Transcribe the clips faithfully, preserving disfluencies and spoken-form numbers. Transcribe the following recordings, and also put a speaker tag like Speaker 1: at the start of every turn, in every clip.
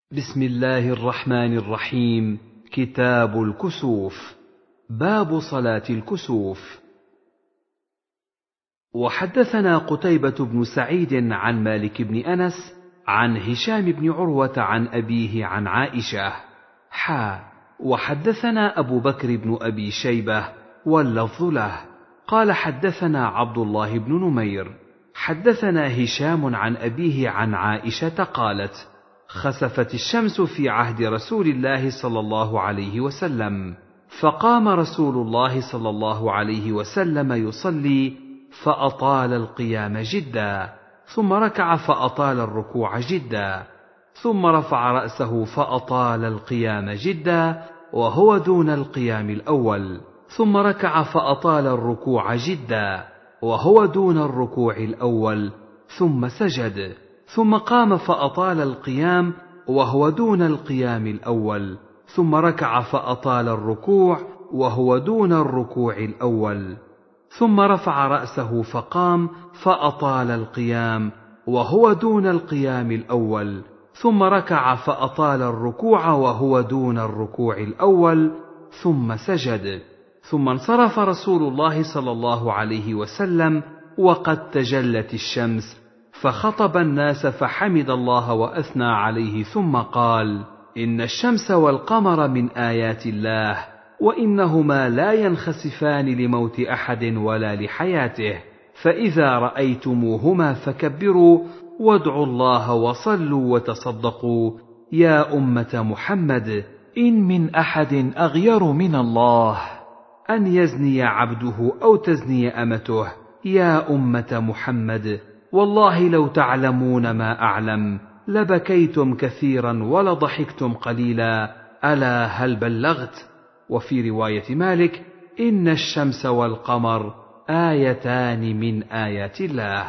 Speaker 1: بسم الله الرحمن الرحيم. كتاب الكسوف. باب صلاة الكسوف. وحدثنا قتيبة بن سعيد عن مالك بن أنس عن هشام بن عروة عن أبيه عن عائشة حا وحدثنا أبو بكر بن أبي شيبة واللفظ له قال حدثنا عبد الله بن نمير حدثنا هشام عن أبيه عن عائشة قالت: خسفت الشمس في عهد رسول الله صلى الله عليه وسلم، فقام رسول الله صلى الله عليه وسلم يصلي فأطال القيام جدا، ثم ركع فأطال الركوع جدا، ثم رفع رأسه فأطال القيام جدا وهو دون القيام الأول، ثم ركع فأطال الركوع جدا وهو دون الركوع الأول، ثم سجد، ثم قام فأطال القيام وهو دون القيام الأول، ثم ركع فأطال الركوع وهو دون الركوع الأول، ثم رفع رأسه فقام فأطال القيام وهو دون القيام الأول، ثم ركع فأطال الركوع وهو دون الركوع الأول، ثم سجد، ثم انصرف رسول الله صلى الله عليه وسلم وقد تجلت الشمس، فخطب الناس فحمد الله وأثنى عليه، ثم قال: إن الشمس والقمر من آيات الله، وإنهما لا ينخسفان لموت أحد ولا لحياته، فإذا رأيتموهما فكبروا وادعوا الله وصلوا وتصدقوا، يا أمة محمد، إن من أحد أغير من الله أن يزني عبده أو تزني أمته، يا أمة محمد، والله لو تعلمون ما أعلم لبكيتم كثيرا ولضحكتم قليلا، ألا هل بلغت؟ وفي رواية مالك: إن الشمس والقمر آيتان من آيات الله.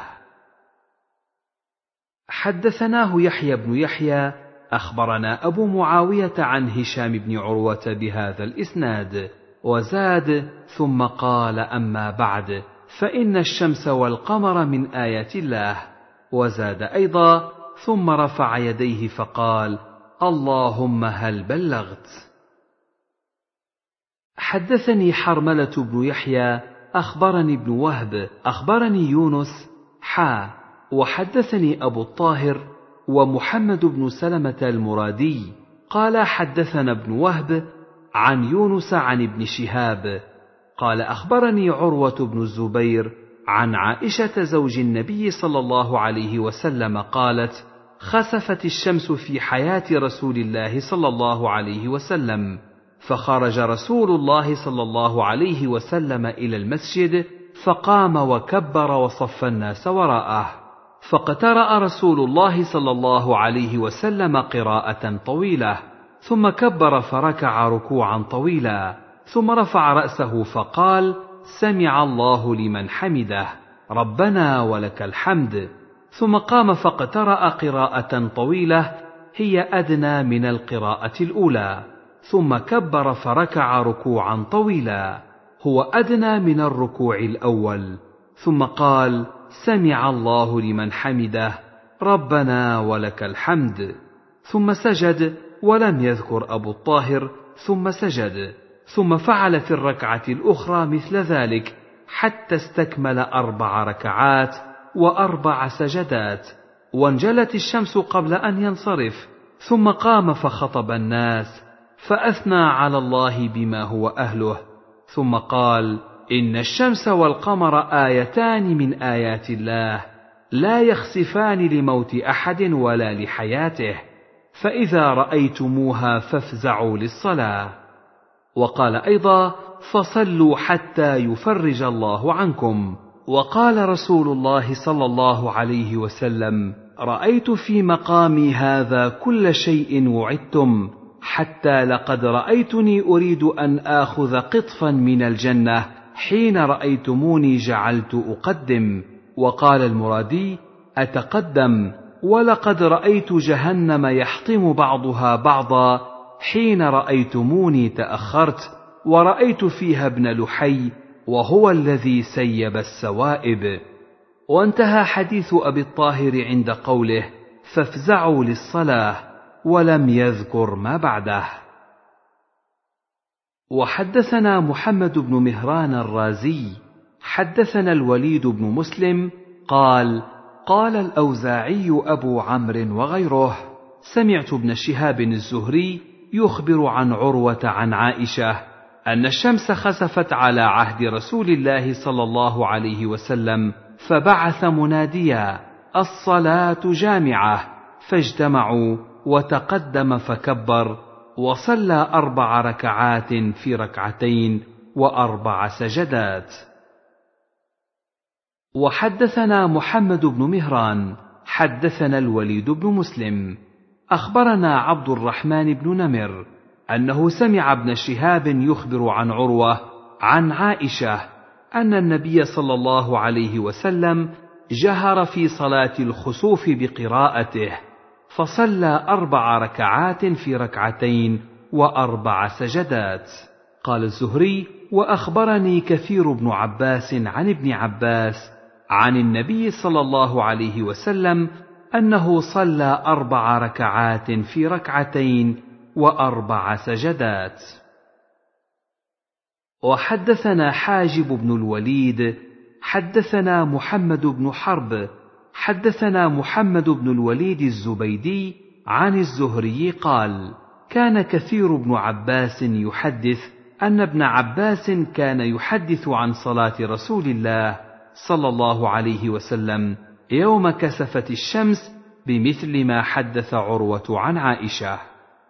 Speaker 1: حدثناه يحيى بن يحيى أخبرنا أبو معاوية عن هشام بن عروة بهذا الإسناد، وزاد: ثم قال: أما بعد، فإن الشمس والقمر من آيات الله. وزاد أيضا: ثم رفع يديه فقال: اللهم هل بلغت؟ حدثني حرملة بن يحيى أخبرني ابن وهب أخبرني يونس حا وحدثني أبو الطاهر ومحمد بن سلمة المرادي قال: حدثنا ابن وهب عن يونس عن ابن شهاب قال: أخبرني عروة بن الزبير عن عائشة زوج النبي صلى الله عليه وسلم قالت: خسفت الشمس في حياة رسول الله صلى الله عليه وسلم، فخرج رسول الله صلى الله عليه وسلم إلى المسجد، فقام وكبر وصف الناس وراءه، فاقترأ رسول الله صلى الله عليه وسلم قراءة طويلة، ثم كبر فركع ركوعا طويلا، ثم رفع رأسه فقال: سمع الله لمن حمده، ربنا ولك الحمد، ثم قام فاقترأ قراءة طويلة هي أدنى من القراءة الأولى، ثم كبر فركع ركوعا طويلا هو أدنى من الركوع الأول، ثم قال: سمع الله لمن حمده، ربنا ولك الحمد، ثم سجد، ولم يذكر أبو الطاهر ثم سجد، ثم فعل في الركعة الأخرى مثل ذلك حتى استكمل أربع ركعات وأربع سجدات، وانجلت الشمس قبل أن ينصرف، ثم قام فخطب الناس فأثنى على الله بما هو أهله، ثم قال: إن الشمس والقمر آيتان من آيات الله، لا يخسفان لموت أحد ولا لحياته، فإذا رأيتموها فافزعوا للصلاة. وقال أيضا: فصلوا حتى يفرج الله عنكم. وقال رسول الله صلى الله عليه وسلم: رأيت في مقامي هذا كل شيء وعدتم، حتى لقد رأيتني أريد أن آخذ قطفا من الجنة حين رأيتموني جعلت أقدم. وقال المرادي: أتقدم، ولقد رأيت جهنم يحطم بعضها بعضا حين رأيتموني تأخرت، ورأيت فيها ابن لحي وهو الذي سيب السوائب. وانتهى حديث أبي الطاهر عند قوله: فافزعوا للصلاة، ولم يذكر ما بعده. وحدثنا محمد بن مهران الرازي حدثنا الوليد بن مسلم قال قال الأوزاعي أبو عمرو وغيره سمعت ابن شهاب الزهري يخبر عن عروة عن عائشة أن الشمس خسفت على عهد رسول الله صلى الله عليه وسلم، فبعث مناديا الصلاة جامعة، فاجتمعوا وتقدم فكبر وصلى أربع ركعات في ركعتين وأربع سجدات. وحدثنا محمد بن مهران حدثنا الوليد بن مسلم أخبرنا عبد الرحمن بن نمر أنه سمع ابن شهاب يخبر عن عروة عن عائشة أن النبي صلى الله عليه وسلم جهر في صلاة الخسوف بقراءته، فصلى أربع ركعات في ركعتين وأربع سجدات. قال الزهري: وأخبرني كثير بن عباس عن ابن عباس عن النبي صلى الله عليه وسلم أنه صلى أربع ركعات في ركعتين وأربع سجدات. وحدثنا حاجب بن الوليد حدثنا محمد بن حرب حدثنا محمد بن الوليد الزبيدي عن الزهري قال: كان كثير بن عباس يحدث أن ابن عباس كان يحدث عن صلاة رسول الله صلى الله عليه وسلم يوم كسفت الشمس بمثل ما حدث عروة عن عائشة.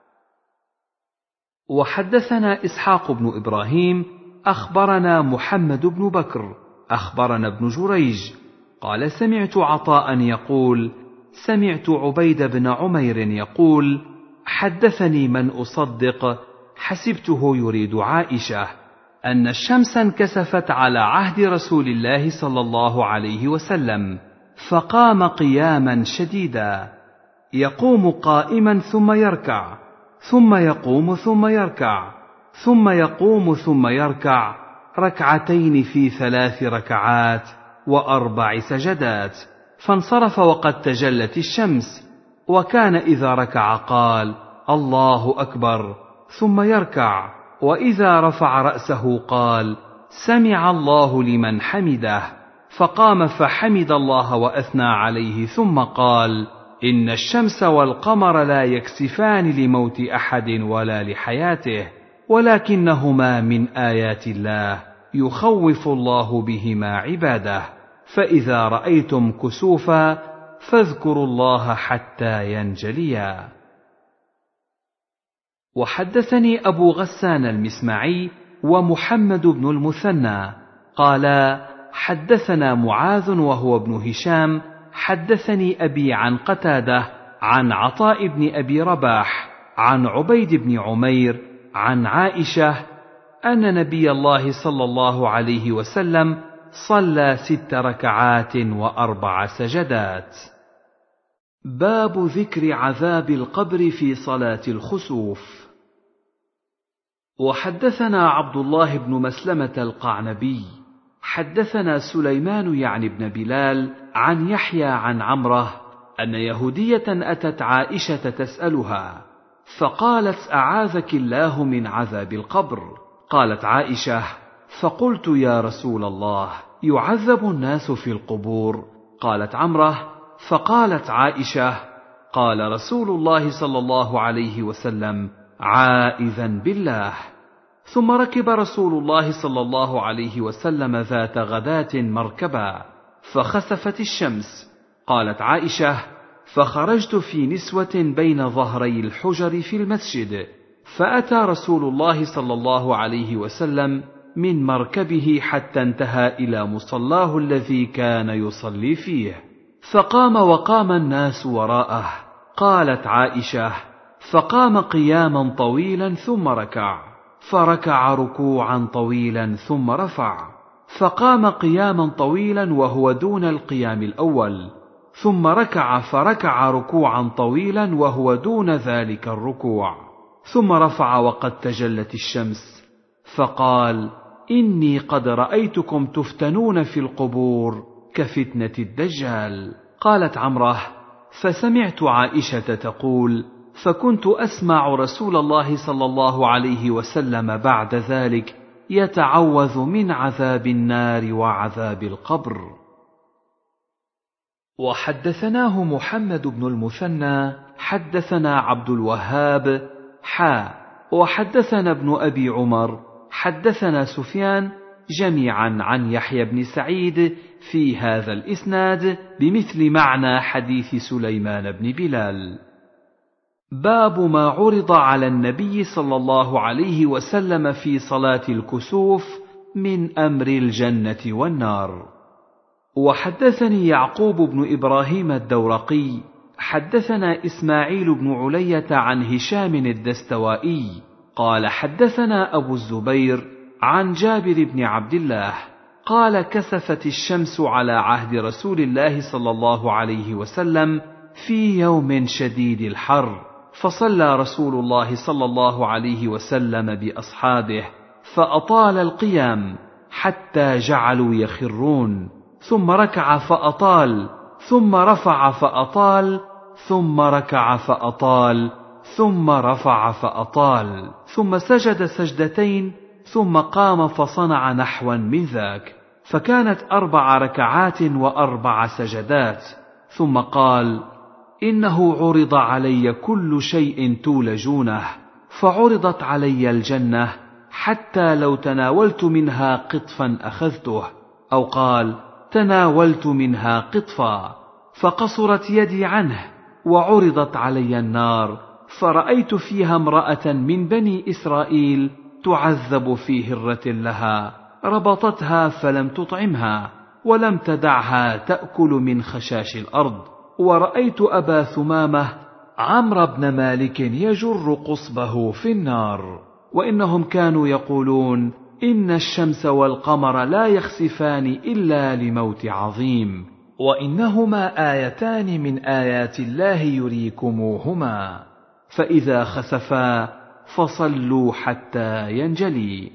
Speaker 1: وحدثنا إسحاق بن إبراهيم أخبرنا محمد بن بكر أخبرنا ابن جريج قال: سمعت عطاء يقول: سمعت عبيد بن عمير يقول: حدثني من أصدق حسبته يريد عائشة أن الشمس انكسفت على عهد رسول الله صلى الله عليه وسلم، فقام قياما شديدا، يقوم قائما ثم يركع، ثم يقوم ثم يركع، ثم يقوم ثم يركع، ركعتين في ثلاث ركعات وأربع سجدات، فانصرف وقد تجلت الشمس، وكان إذا ركع قال: الله أكبر، ثم يركع، وإذا رفع رأسه قال: سمع الله لمن حمده، فقام فحمد الله وأثنى عليه، ثم قال: إن الشمس والقمر لا يكسفان لموت أحد ولا لحياته، ولكنهما من آيات الله يخوف الله بهما عباده، فإذا رأيتم كسوفا فاذكروا الله حتى ينجليا. وحدثني أبو غسان المسمعي ومحمد بن المثنى قالا: حدثنا معاذ وهو ابن هشام حدثني أبي عن قتادة عن عطاء بن أبي رباح عن عبيد بن عمير عن عائشة أن نبي الله صلى الله عليه وسلم صلى ست ركعات وأربع سجدات. باب ذكر عذاب القبر في صلاة الخسوف. وحدثنا عبد الله بن مسلمة القعنبي حدثنا سليمان يعني بن بلال عن يحيى عن عمره أن يهودية أتت عائشة تسألها، فقالت: أعاذك الله من عذاب القبر. قالت عائشة: فقلت: يا رسول الله، يعذب الناس في القبور؟ قالت عمره: فقالت عائشة: قال رسول الله صلى الله عليه وسلم: عائذا بالله. ثم ركب رسول الله صلى الله عليه وسلم ذات غداة مركبا، فخسفت الشمس. قالت عائشة: فخرجت في نسوة بين ظهري الحجر في المسجد، فأتى رسول الله صلى الله عليه وسلم من مركبه حتى انتهى إلى مصلاه الذي كان يصلي فيه، فقام وقام الناس وراءه. قالت عائشة: فقام قياما طويلا ثم ركع، فركع ركوعا طويلا ثم رفع، فقام قياما طويلا وهو دون القيام الأول، ثم ركع فركع ركوعا طويلا وهو دون ذلك الركوع، ثم رفع وقد تجلت الشمس، فقال: إني قد رأيتكم تفتنون في القبور كفتنة الدجال. قالت عمره: فسمعت عائشة تقول: فكنت أسمع رسول الله صلى الله عليه وسلم بعد ذلك يتعوذ من عذاب النار وعذاب القبر. وحدثناه محمد بن المثنى حدثنا عبد الوهاب حا وحدثنا ابن أبي عمر حدثنا سفيان جميعا عن يحيى بن سعيد في هذا الإسناد بمثل معنى حديث سليمان بن بلال. باب ما عرض على النبي صلى الله عليه وسلم في صلاة الكسوف من أمر الجنة والنار. وحدثني يعقوب بن إبراهيم الدورقي حدثنا إسماعيل بن علية عن هشام الدستوائي قال حدثنا أبو الزبير عن جابر بن عبد الله قال كسفت الشمس على عهد رسول الله صلى الله عليه وسلم في يوم شديد الحر، فصلى رسول الله صلى الله عليه وسلم بأصحابه فأطال القيام حتى جعلوا يخرون، ثم ركع فأطال، ثم رفع فأطال، ثم ركع فأطال، ثم رفع فأطال، ثم سجد سجدتين، ثم قام فصنع نحوا من ذاك، فكانت أربع ركعات وأربع سجدات، ثم قال: إنه عرض علي كل شيء تولجونه، فعرضت علي الجنة حتى لو تناولت منها قطفا أخذته، أو قال: تناولت منها قطفا، فقصرت يدي عنه، وعرضت علي النار، فرأيت فيها امرأة من بني إسرائيل تعذب في هرة لها، ربطتها فلم تطعمها، ولم تدعها تأكل من خشاش الأرض. ورأيت أبا ثمامة عمرو بن مالك يجر قصبه في النار. وإنهم كانوا يقولون: إن الشمس والقمر لا يخسفان إلا لموت عظيم، وإنهما آيتان من آيات الله يريكموهما، فإذا خسفا فصلوا حتى ينجلي.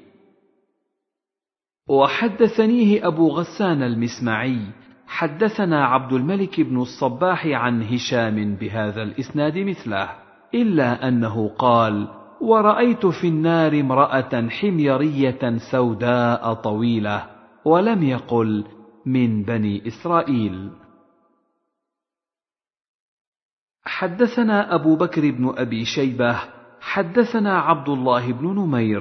Speaker 1: وحدثنيه أبو غسان المسمعي حدثنا عبد الملك بن الصباح عن هشام بهذا الإسناد مثله، إلا أنه قال: ورأيت في النار امرأة حميرية سوداء طويلة، ولم يقل من بني إسرائيل. حدثنا أبو بكر بن أبي شيبة حدثنا عبد الله بن نمير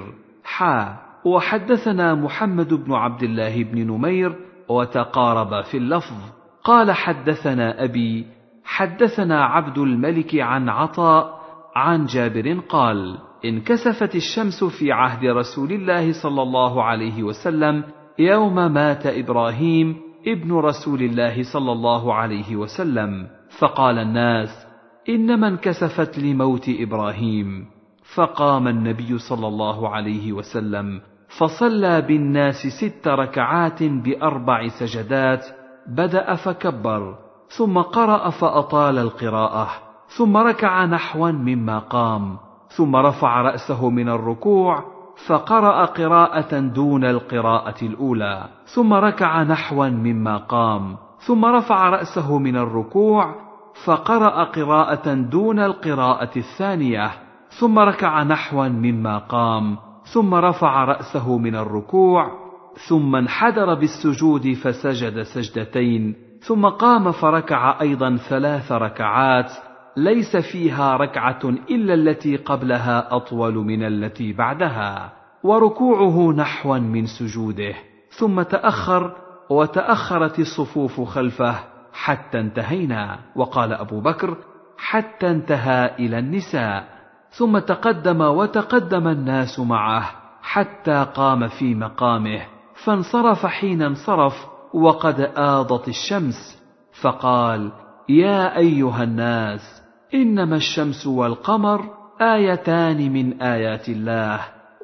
Speaker 1: حا وحدثنا محمد بن عبد الله بن نمير وتقارب في اللفظ، قال: حدثنا أبي حدثنا عبد الملك عن عطاء عن جابر قال: انكسفت الشمس في عهد رسول الله صلى الله عليه وسلم يوم مات إبراهيم ابن رسول الله صلى الله عليه وسلم، فقال الناس: إنما انكسفت لموت إبراهيم، فقام النبي صلى الله عليه وسلم فصلى بالناس ست ركعات بأربع سجدات، بدأ فكبر، ثم قرأ فأطال القراءة، ثم ركع نحوا مما قام، ثم رفع رأسه من الركوع فقرأ قراءة دون القراءة الأولى، ثم ركع نحوا مما قام، ثم رفع رأسه من الركوع فقرأ قراءة دون القراءة الثانية، ثم ركع نحوا مما قام، ثم رفع رأسه من الركوع، ثم انحدر بالسجود فسجد سجدتين، ثم قام فركع أيضا ثلاث ركعات ليس فيها ركعة إلا التي قبلها أطول من التي بعدها، وركوعه نحوا من سجوده، ثم تأخر وتأخرت الصفوف خلفه حتى انتهينا. وقال أبو بكر: حتى انتهى إلى النساء، ثم تقدم وتقدم الناس معه حتى قام في مقامه، فانصرف حين انصرف وقد آضت الشمس، فقال: يا أيها الناس، إنما الشمس والقمر آيتان من آيات الله،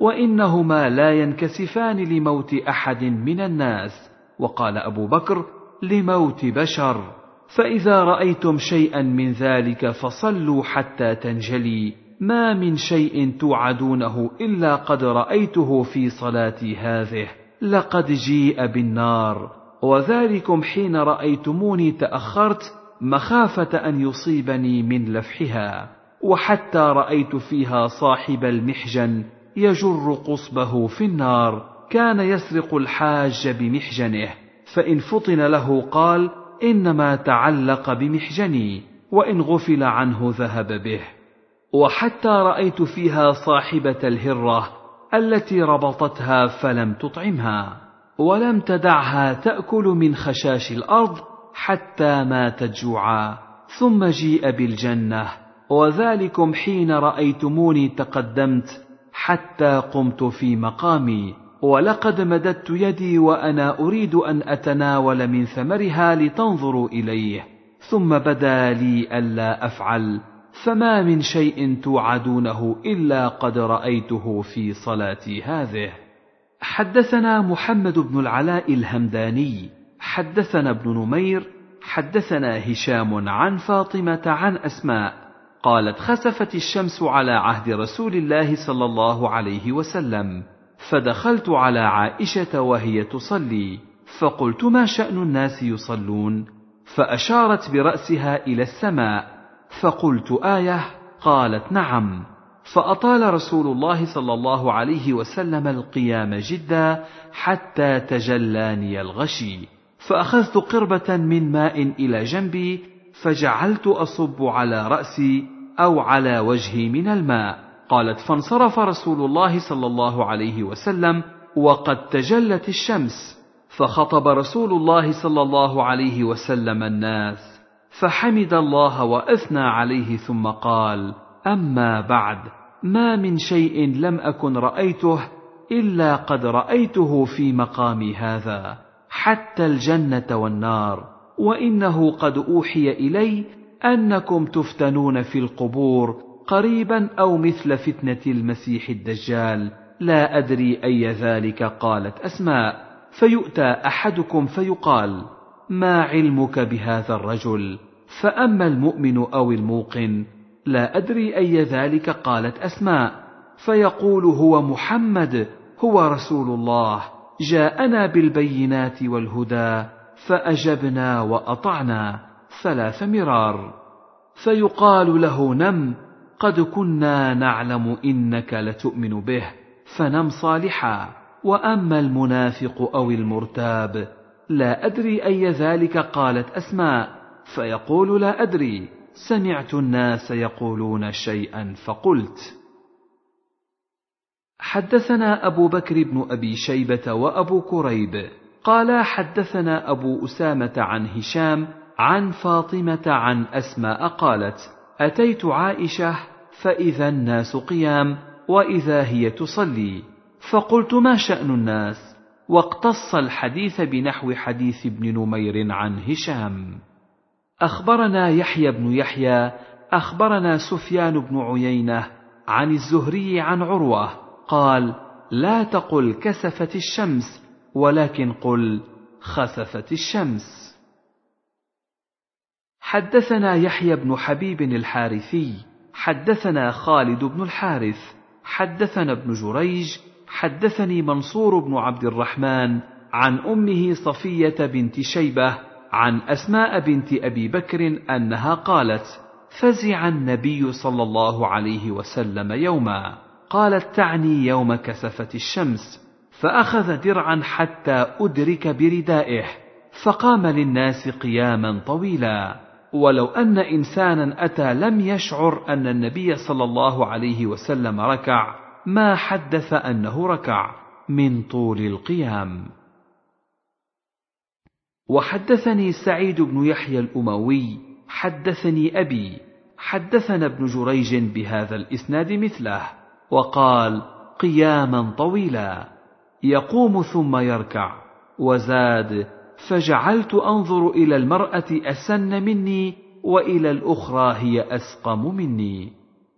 Speaker 1: وإنهما لا ينكسفان لموت أحد من الناس. وقال أبو بكر: لموت بشر، فإذا رأيتم شيئا من ذلك فصلوا حتى تنجلي، ما من شيء توعدونه إلا قد رأيته في صلاتي هذه، لقد جيء بالنار، وذلكم حين رأيتموني تأخرت مخافة أن يصيبني من لفحها. وحتى رأيت فيها صاحب المحجن يجر قصبه في النار، كان يسرق الحاج بمحجنه، فإن فطن له قال إنما تعلق بمحجني، وإن غفل عنه ذهب به. وحتى رأيت فيها صاحبة الهرة التي ربطتها فلم تطعمها، ولم تدعها تأكل من خشاش الأرض حتى ماتت جوعا، ثم جيء بالجنة، وذلكم حين رأيتموني تقدمت حتى قمت في مقامي، ولقد مددت يدي وأنا أريد أن أتناول من ثمرها لتنظروا إليه، ثم بدا لي ألا أفعل، فما من شيء توعدونه إلا قد رأيته في صلاتي هذه. حدثنا محمد بن العلاء الهمداني حدثنا ابن نمير حدثنا هشام عن فاطمة عن أسماء قالت خسفت الشمس على عهد رسول الله صلى الله عليه وسلم، فدخلت على عائشة وهي تصلي، فقلت ما شأن الناس يصلون؟ فأشارت برأسها إلى السماء، فقلت آية؟ قالت نعم. فأطال رسول الله صلى الله عليه وسلم القيام جدا حتى تجلاني الغشي، فأخذت قربة من ماء إلى جنبي فجعلت أصب على رأسي أو على وجهي من الماء. قالت فانصرف رسول الله صلى الله عليه وسلم وقد تجلت الشمس، فخطب رسول الله صلى الله عليه وسلم الناس، فحمد الله وأثنى عليه ثم قال: أما بعد، ما من شيء لم أكن رأيته إلا قد رأيته في مقامي هذا، حتى الجنة والنار، وإنه قد أوحي إلي أنكم تفتنون في القبور قريبا أو مثل فتنة المسيح الدجال، لا أدري أي ذلك. قالت أسماء: فيؤتى أحدكم فيقال: ما علمك بهذا الرجل؟ فأما المؤمن أو الموقن لا أدري أي ذلك. قالت أسماء: فيقول: هو محمد، هو رسول الله، جاءنا بالبينات والهدى، فأجبنا وأطعنا ثلاث مرار. فيقال له: نم، قد كنا نعلم إنك لتؤمن به، فنم صالحا. وأما المنافق أو المرتاب لا أدري أي ذلك. قالت أسماء: فيقول: لا أدري، سمعت الناس يقولون شيئا فقلت. حدثنا أبو بكر بن أبي شيبة وأبو كريب قال حدثنا أبو أسامة عن هشام عن فاطمة عن أسماء قالت: أتيت عائشة فإذا الناس قيام وإذا هي تصلي، فقلت: ما شأن الناس؟ واقتص الحديث بنحو حديث ابن نمير عن هشام. أخبرنا يحيى بن يحيى أخبرنا سفيان بن عيينة عن الزهري عن عروة قال: لا تقل كسفت الشمس، ولكن قل خسفت الشمس. حدثنا يحيى بن حبيب الحارثي حدثنا خالد بن الحارث حدثنا ابن جريج حدثني منصور بن عبد الرحمن عن أمه صفية بنت شيبة عن أسماء بنت أبي بكر أنها قالت: فزع النبي صلى الله عليه وسلم يوما. قالت: تعني يوم كسفت الشمس، فأخذ درعا حتى أدرك بردائه، فقام للناس قياما طويلا، ولو أن إنسانا أتى لم يشعر أن النبي صلى الله عليه وسلم ركع ما حدث أنه ركع من طول القيام. وحدثني سعيد بن يحيى الأموي حدثني أبي حدثنا ابن جريج بهذا الإسناد مثله، وقال: قياما طويلا يقوم ثم يركع. وزاد: فجعلت أنظر إلى المرأة أسن مني وإلى الأخرى هي أسقم مني.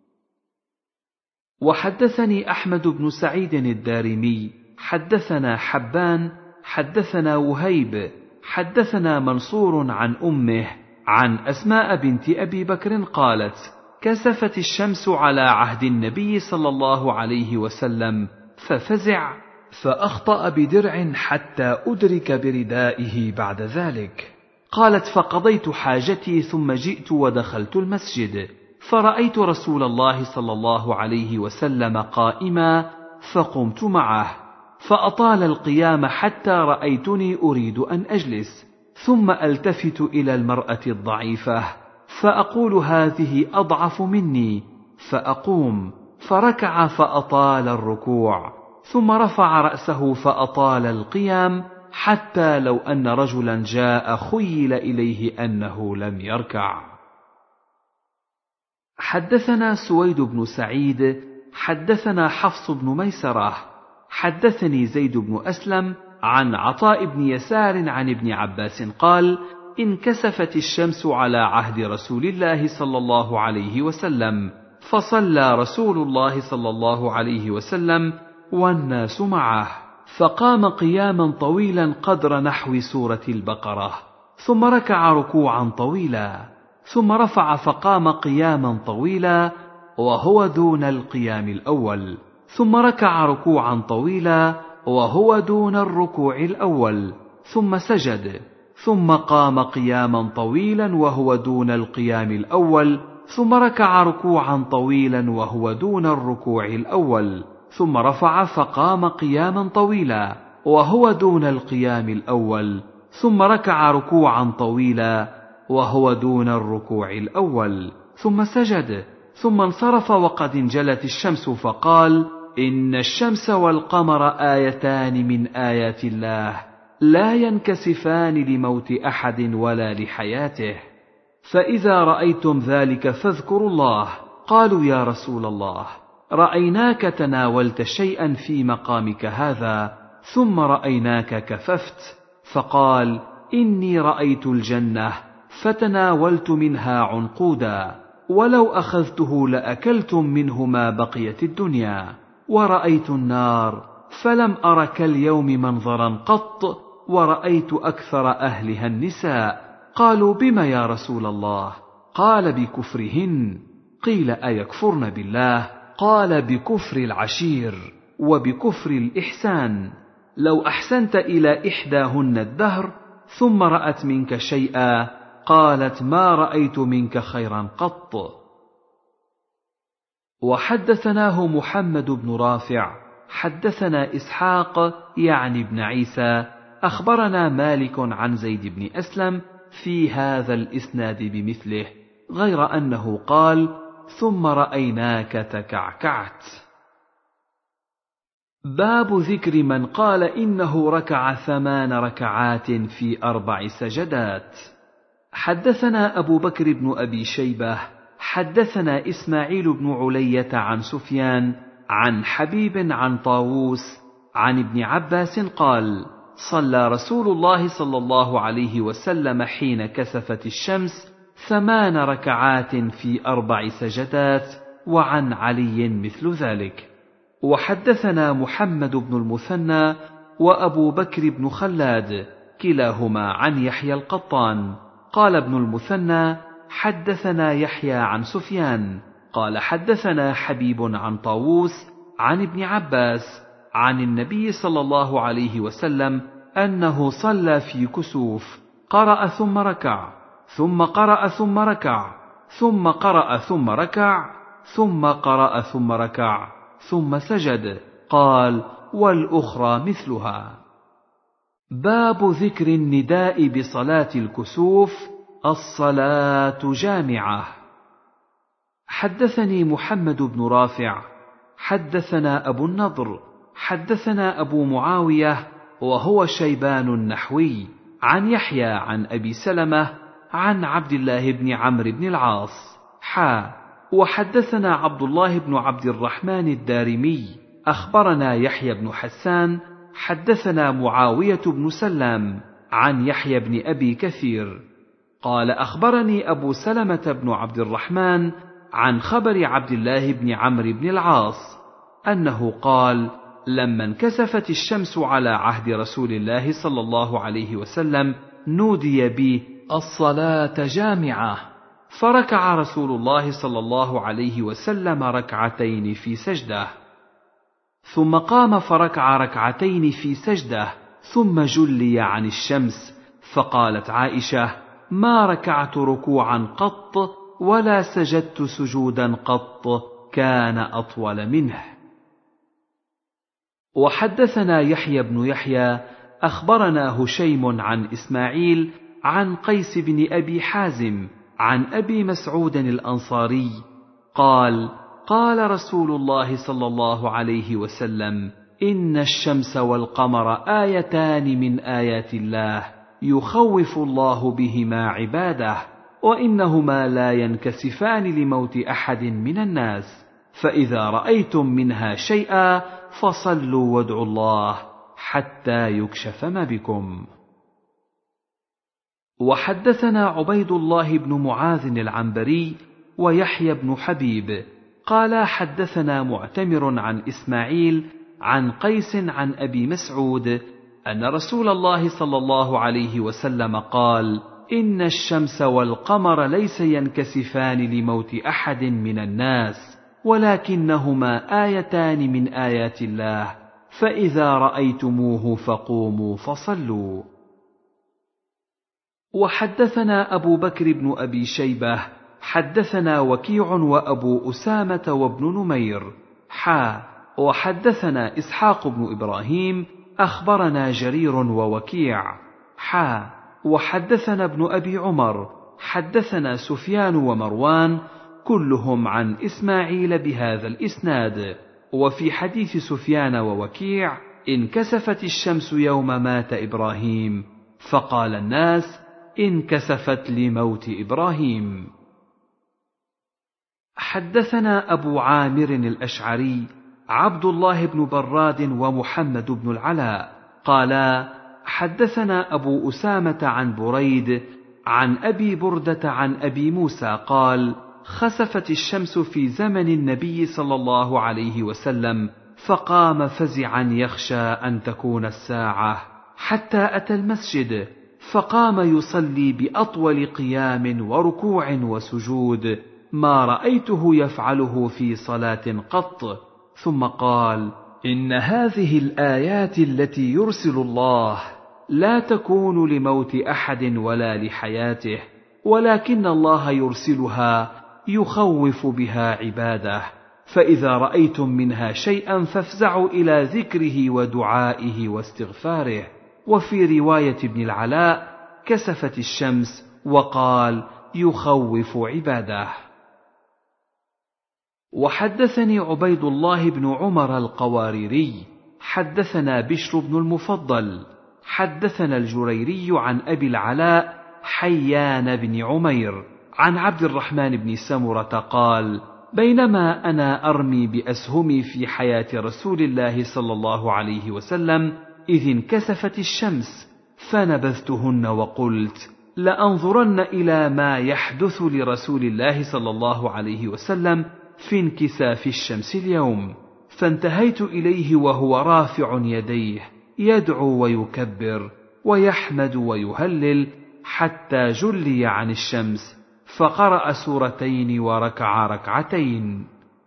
Speaker 1: وحدثني أحمد بن سعيد الدارمي حدثنا حبان حدثنا وهيب حدثنا منصور عن أمه عن أسماء بنت أبي بكر قالت: كسفت الشمس على عهد النبي صلى الله عليه وسلم، ففزع فأخطأ بدرع حتى أدرك بردائه بعد ذلك. قالت: فقضيت حاجتي ثم جئت ودخلت المسجد، فرأيت رسول الله صلى الله عليه وسلم قائما فقمت معه، فأطال القيام حتى رأيتني أريد أن أجلس، ثم ألتفت إلى المرأة الضعيفة فأقول هذه أضعف مني، فأقوم، فركع فأطال الركوع، ثم رفع رأسه فأطال القيام، حتى لو أن رجلا جاء خيل إليه أنه لم يركع. حدثنا سويد بن سعيد حدثنا حفص بن ميسرة حدثني زيد بن أسلم عن عطاء بن يسار عن ابن عباس قال: انكسفت الشمس على عهد رسول الله صلى الله عليه وسلم، فصلى رسول الله صلى الله عليه وسلم والناس معه، فقام قياما طويلا قدر نحو سورة البقرة، ثم ركع ركوعا طويلا، ثم رفع فقام قياما طويلا وهو دون القيام الأول، ثم ركع ركوعا طويلا وهو دون الركوع الأول، ثم سجد، ثم قام قياما طويلا وهو دون القيام الأول، ثم ركع ركوعا طويلا وهو دون الركوع الأول، ثم رفع فقام قياما طويلا وهو دون القيام الأول، ثم ركع ركوعا طويلا وهو دون الركوع الأول، ثم سجد، ثم انصرف وقد انجلت الشمس فقال: إن الشمس والقمر آيتان من آيات الله لا ينكسفان لموت أحد ولا لحياته، فإذا رأيتم ذلك فاذكروا الله. قالوا: يا رسول الله، رأيناك تناولت شيئا في مقامك هذا، ثم رأيناك كففت. فقال: إني رأيت الجنة فتناولت منها عنقودا، ولو أخذته لأكلتم منه ما بقيت الدنيا، ورأيت النار فلم أر كاليوم منظرا قط، ورأيت أكثر أهلها النساء. قالوا: بم يا رسول الله؟ قال: بكفرهن. قيل: أيكفرن بالله؟ قال: بكفر العشير وبكفر الإحسان. لو أحسنت إلى إحداهن الدهر ثم رأت منك شيئا قالت: ما رأيت منك خيرا قط. وحدثناه محمد بن رافع حدثنا إسحاق يعني بن عيسى أخبرنا مالك عن زيد بن أسلم في هذا الإسناد بمثله، غير أنه قال: ثم رأيناك تكعكعت. باب ذكر من قال إنه ركع ثمان ركعات في أربع سجدات. حدثنا أبو بكر بن أبي شيبة حدثنا إسماعيل بن علية عن سفيان عن حبيب عن طاووس عن ابن عباس قال: صلى رسول الله صلى الله عليه وسلم حين كسفت الشمس ثمان ركعات في أربع سجدات، وعن علي مثل ذلك. وحدثنا محمد بن المثنى وأبو بكر بن خلاد كلاهما عن يحيى القطان. قال ابن المثنى: حدثنا يحيى عن سفيان قال حدثنا حبيب عن طاووس عن ابن عباس عن النبي صلى الله عليه وسلم أنه صلى في كسوف، قرأ ثم ركع، ثم قرأ ثم ركع، ثم قرأ ثم ركع، ثم قرأ ثم ركع، ثم سجد. قال: والأخرى مثلها. باب ذكر النداء بصلاة الكسوف: الصلاة جامعة. حدثني محمد بن رافع حدثنا أبو النضر حدثنا أبو معاوية وهو شيبان النحوي عن يحيى عن أبي سلمة عن عبد الله بن عمرو بن العاص حا. وحدثنا عبد الله بن عبد الرحمن الدارمي أخبرنا يحيى بن حسان حدثنا معاوية بن سلام عن يحيى بن أبي كثير قال: أخبرني أبو سلمة بن عبد الرحمن عن خبر عبد الله بن عمرو بن العاص أنه قال: لما انكسفت الشمس على عهد رسول الله صلى الله عليه وسلم نودي بي: الصلاة جامعة، فركع رسول الله صلى الله عليه وسلم ركعتين في سجدة، ثم قام فركع ركعتين في سجدة، ثم جلي عن الشمس. فقالت عائشة: ما ركعت ركوعا قط ولا سجدت سجودا قط كان أطول منه. وحدثنا يحيى بن يحيى أخبرنا هشيم عن إسماعيل عن قيس بن أبي حازم عن أبي مسعود الأنصاري قال: قال رسول الله صلى الله عليه وسلم: إن الشمس والقمر آيتان من آيات الله يخوف الله بهما عباده، وإنهما لا ينكسفان لموت أحد من الناس، فإذا رأيتم منها شيئا فصلوا وادعوا الله حتى يكشف ما بكم. وحدثنا عبيد الله بن معاذ العنبري ويحيى بن حبيب قال: حدثنا معتمر عن إسماعيل عن قيس عن أبي مسعود أن رسول الله صلى الله عليه وسلم قال: إن الشمس والقمر ليس ينكسفان لموت أحد من الناس، ولكنهما آيتان من آيات الله، فإذا رأيتموه فقوموا فصلوا. وحدثنا أبو بكر بن أبي شيبة حدثنا وكيع وأبو أسامة وابن نمير حا وحدثنا إسحاق بن إبراهيم أخبرنا جرير ووكيع حا وحدثنا ابن أبي عمر حدثنا سفيان ومروان كلهم عن إسماعيل بهذا الإسناد. وفي حديث سفيان ووكيع: انكسفت الشمس يوم مات إبراهيم، فقال الناس: انكسفت لموت إبراهيم. حدثنا أبو عامر الأشعري عبد الله بن براد ومحمد بن العلاء قالا: حدثنا أبو أسامة عن بريد عن أبي بردة عن أبي موسى قال: خسفت الشمس في زمن النبي صلى الله عليه وسلم، فقام فزعا يخشى أن تكون الساعة، حتى أتى المسجد فقام يصلي بأطول قيام وركوع وسجود ما رأيته يفعله في صلاة قط، ثم قال: إن هذه الآيات التي يرسل الله لا تكون لموت أحد ولا لحياته، ولكن الله يرسلها يخوف بها عباده، فإذا رأيتم منها شيئا فافزعوا إلى ذكره ودعائه واستغفاره. وفي رواية ابن العلاء: كسفت الشمس، وقال: يخوف عباده. وحدثني عبيد الله بن عمر القواريري حدثنا بشر بن المفضل حدثنا الجريري عن أبي العلاء حيان بن عمير عن عبد الرحمن بن سمرة قال: بينما أنا أرمي بأسهمي في حياة رسول الله صلى الله عليه وسلم إذ انكسفت الشمس، فنبذتهن وقلت: لأنظرن إلى ما يحدث لرسول الله صلى الله عليه وسلم في انكساف الشمس اليوم، فانتهيت إليه وهو رافع يديه يدعو ويكبر ويحمد ويهلل حتى جلي عن الشمس، فقرأ سورتين وركع ركعتين.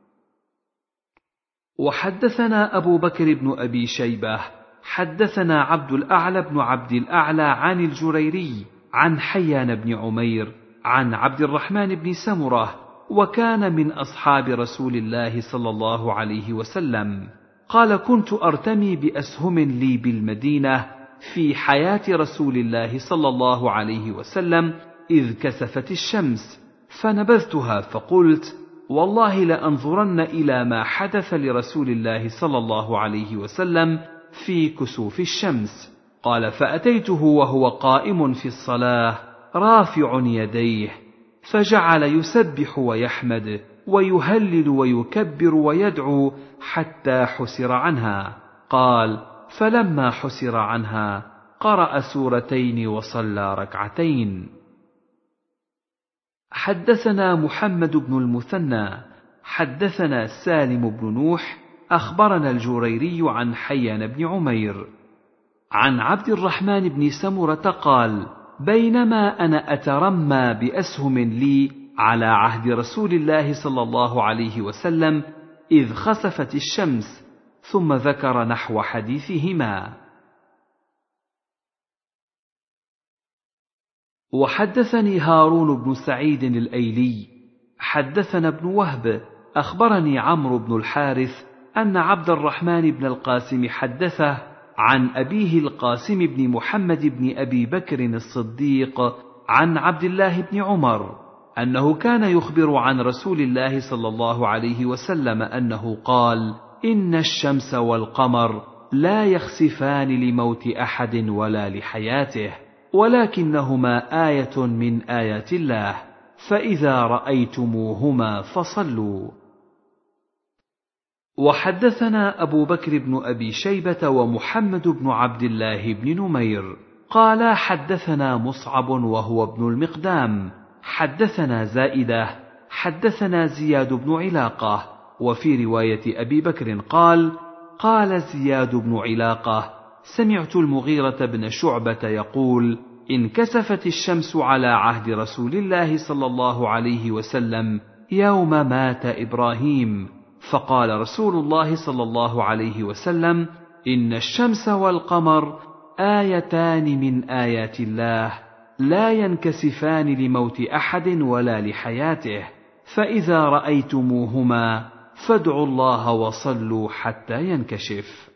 Speaker 1: وحدثنا أبو بكر بن أبي شيبة حدثنا عبد الأعلى بن عبد الأعلى عن الجريري عن حيان بن عمير عن عبد الرحمن بن سمرة، وكان من أصحاب رسول الله صلى الله عليه وسلم، قال: كنت أرتمي بأسهم لي بالمدينة في حياة رسول الله صلى الله عليه وسلم إذ كسفت الشمس، فنبذتها فقلت: والله لأنظرن إلى ما حدث لرسول الله صلى الله عليه وسلم في كسوف الشمس. قال: فأتيته وهو قائم في الصلاة رافع يديه، فجعل يسبح ويحمد ويهلل ويكبر ويدعو حتى حسر عنها. قال: فلما حسر عنها قرأ سورتين وصلى ركعتين. حدثنا محمد بن المثنى حدثنا سالم بن نوح أخبرنا الجريري عن حيان بن عمير عن عبد الرحمن بن سمرة قال: بينما أنا أترمى بأسهم لي على عهد رسول الله صلى الله عليه وسلم إذ خسفت الشمس، ثم ذكر نحو حديثهما. وحدثني هارون بن سعيد الأيلي حدثنا ابن وهب أخبرني عمرو بن الحارث أن عبد الرحمن بن القاسم حدثه عن أبيه القاسم بن محمد بن أبي بكر الصديق عن عبد الله بن عمر أنه كان يخبر عن رسول الله صلى الله عليه وسلم أنه قال: إن الشمس والقمر لا يخسفان لموت أحد ولا لحياته، ولكنهما آية من آيات الله، فإذا رأيتموهما فصلوا. وحدثنا أبو بكر بن أبي شيبة ومحمد بن عبد الله بن نمير قالا حدثنا مصعب وهو ابن المقدام حدثنا زائدة حدثنا زياد بن علاقة. وفي رواية أبي بكر قال: قال زياد بن علاقة: سمعت المغيرة بن شعبة يقول: انكسفت الشمس على عهد رسول الله صلى الله عليه وسلم يوم مات إبراهيم، فقال رسول الله صلى الله عليه وسلم: إن الشمس والقمر آيتان من آيات الله لا ينكسفان لموت أحد ولا لحياته، فإذا رأيتموهما فادعوا الله وصلوا حتى ينكشف.